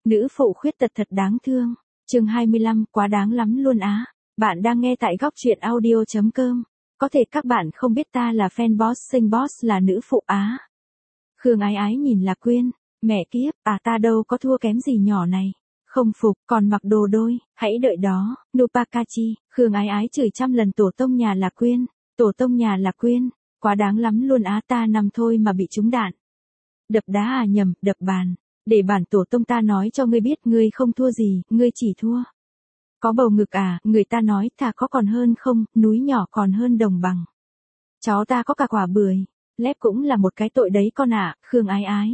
Nữ phụ khuyết tật thật đáng thương. Chương 25, quá đáng lắm luôn á. Bạn đang nghe tại góc truyện audio.com. Có thể các bạn không biết ta là fan boss sinh boss là nữ phụ á. Khương Ái Ái nhìn Lạc Quyên, mẹ kiếp, ta đâu có thua kém gì nhỏ này. Không phục, còn mặc đồ đôi, hãy đợi đó, Nupakachi. Khương Ái Ái chửi trăm lần tổ tông nhà Lạc Quyên, tổ tông nhà Lạc Quyên, quá đáng lắm luôn á, ta nằm thôi mà bị trúng đạn. Đập đá nhầm, đập bàn. Để bản tổ tông ta nói cho ngươi biết ngươi không thua gì, ngươi chỉ thua. Có bầu ngực người ta nói thà có còn hơn không, núi nhỏ còn hơn đồng bằng. Cháu ta có cả quả bưởi, lép cũng là một cái tội đấy con ạ. Khương Ái Ái.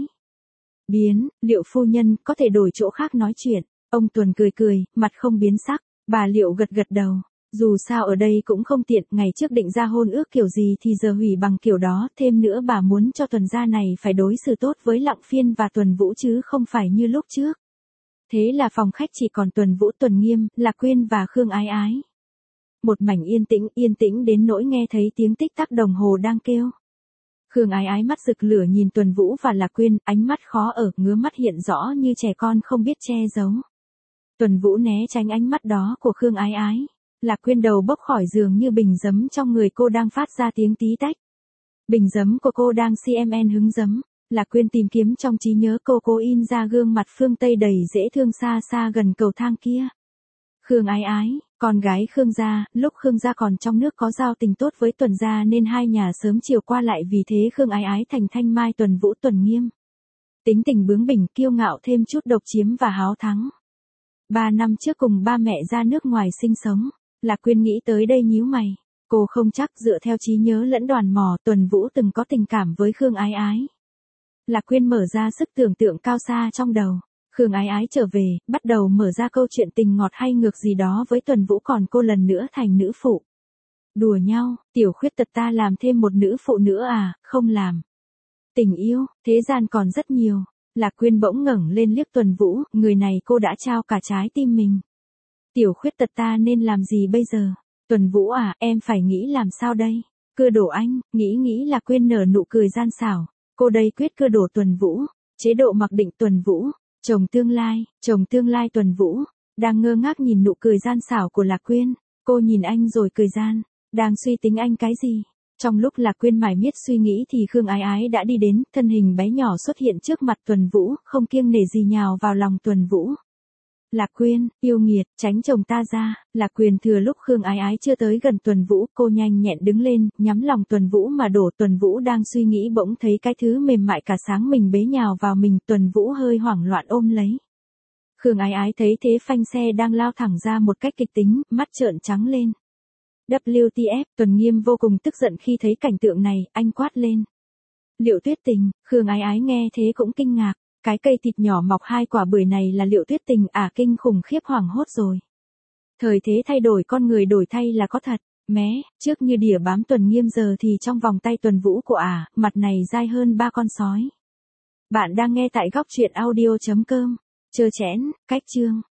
Biến, Liệu phu nhân có thể đổi chỗ khác nói chuyện. Ông Tuần cười cười, mặt không biến sắc. Bà Liệu gật gật đầu. Dù sao ở đây cũng không tiện, ngày trước định ra hôn ước kiểu gì thì giờ hủy bằng kiểu đó, thêm nữa bà muốn cho Tuần gia này phải đối xử tốt với Lặng Phiên và Tuần Vũ chứ không phải như lúc trước. Thế là phòng khách chỉ còn Tuần Vũ, Tuần Nghiêm, Lạc Quyên và Khương Ái Ái. Một mảnh yên tĩnh đến nỗi nghe thấy tiếng tích tắc đồng hồ đang kêu. Khương Ái Ái mắt rực lửa nhìn Tuần Vũ và Lạc Quyên, ánh mắt khó ở, ngứa mắt hiện rõ như trẻ con không biết che giấu. Tuần Vũ né tránh ánh mắt đó của Khương Ái Ái. Lạc Quyên đầu bốc khỏi giường như bình giấm trong người cô đang phát ra tiếng tí tách. Bình giấm của cô đang CMN hứng giấm. Lạc Quyên tìm kiếm trong trí nhớ cô in ra gương mặt phương Tây đầy dễ thương xa xa gần cầu thang kia. Khương Ái Ái, con gái Khương gia, lúc Khương gia còn trong nước có giao tình tốt với Tuần gia nên hai nhà sớm chiều qua lại, vì thế Khương Ái Ái thành Thanh Mai Tuần Vũ Tuần Nghiêm. Tính tình bướng bỉnh, kiêu ngạo thêm chút độc chiếm và háo thắng. 3 năm trước cùng ba mẹ ra nước ngoài sinh sống. Lạc Quyên nghĩ tới đây nhíu mày. Cô không chắc dựa theo trí nhớ lẫn đoàn mò Tuần Vũ từng có tình cảm với Khương Ái Ái. Lạc Quyên mở ra sức tưởng tượng cao xa trong đầu. Khương Ái Ái trở về, bắt đầu mở ra câu chuyện tình ngọt hay ngược gì đó với Tuần Vũ, còn cô lần nữa thành nữ phụ. Đùa nhau, tiểu khuyết tật ta làm thêm một nữ phụ nữa không làm. Tình yêu, thế gian còn rất nhiều. Lạc Quyên bỗng ngẩng lên liếc Tuần Vũ, người này cô đã trao cả trái tim mình. Tiểu khuyết tật ta nên làm gì bây giờ? Tuần Vũ em phải nghĩ làm sao đây? Cưa đổ anh, nghĩ Lạc Quyên nở nụ cười gian xảo. Cô đây quyết cưa đổ Tuần Vũ. Chế độ mặc định Tuần Vũ. Chồng tương lai Tuần Vũ. Đang ngơ ngác nhìn nụ cười gian xảo của Lạc Quyên. Cô nhìn anh rồi cười gian. Đang suy tính anh cái gì? Trong lúc Lạc Quyên mải miết suy nghĩ thì Khương Ái Ái đã đi đến, thân hình bé nhỏ xuất hiện trước mặt Tuần Vũ, không kiêng nể gì nhào vào lòng Tuần Vũ. Lạc Quyên, yêu nghiệt, tránh chồng ta ra. Lạc Quyên thừa lúc Khương Ái Ái chưa tới gần Tuần Vũ, cô nhanh nhẹn đứng lên, nhắm lòng Tuần Vũ mà đổ. Tuần Vũ đang suy nghĩ bỗng thấy cái thứ mềm mại cả sáng mình bế nhào vào mình, Tuần Vũ hơi hoảng loạn ôm lấy. Khương Ái Ái thấy thế phanh xe đang lao thẳng ra một cách kịch tính, mắt trợn trắng lên. WTF, Tuần Nghiêm vô cùng tức giận khi thấy cảnh tượng này, anh quát lên. Liệu Tuyết Tình. Khương Ái Ái nghe thế cũng kinh ngạc. Cái cây thịt nhỏ mọc 2 quả bưởi này là Liệu Tuyết Tình kinh khủng khiếp, hoảng hốt rồi. Thời thế thay đổi, con người đổi thay là có thật. Mé, trước như đỉa bám Tuần Nghiêm, giờ thì trong vòng tay Tuần Vũ của mặt này dai hơn 3 con sói. Bạn đang nghe tại góc truyện audio.com. Chơ chẽn, cách chương.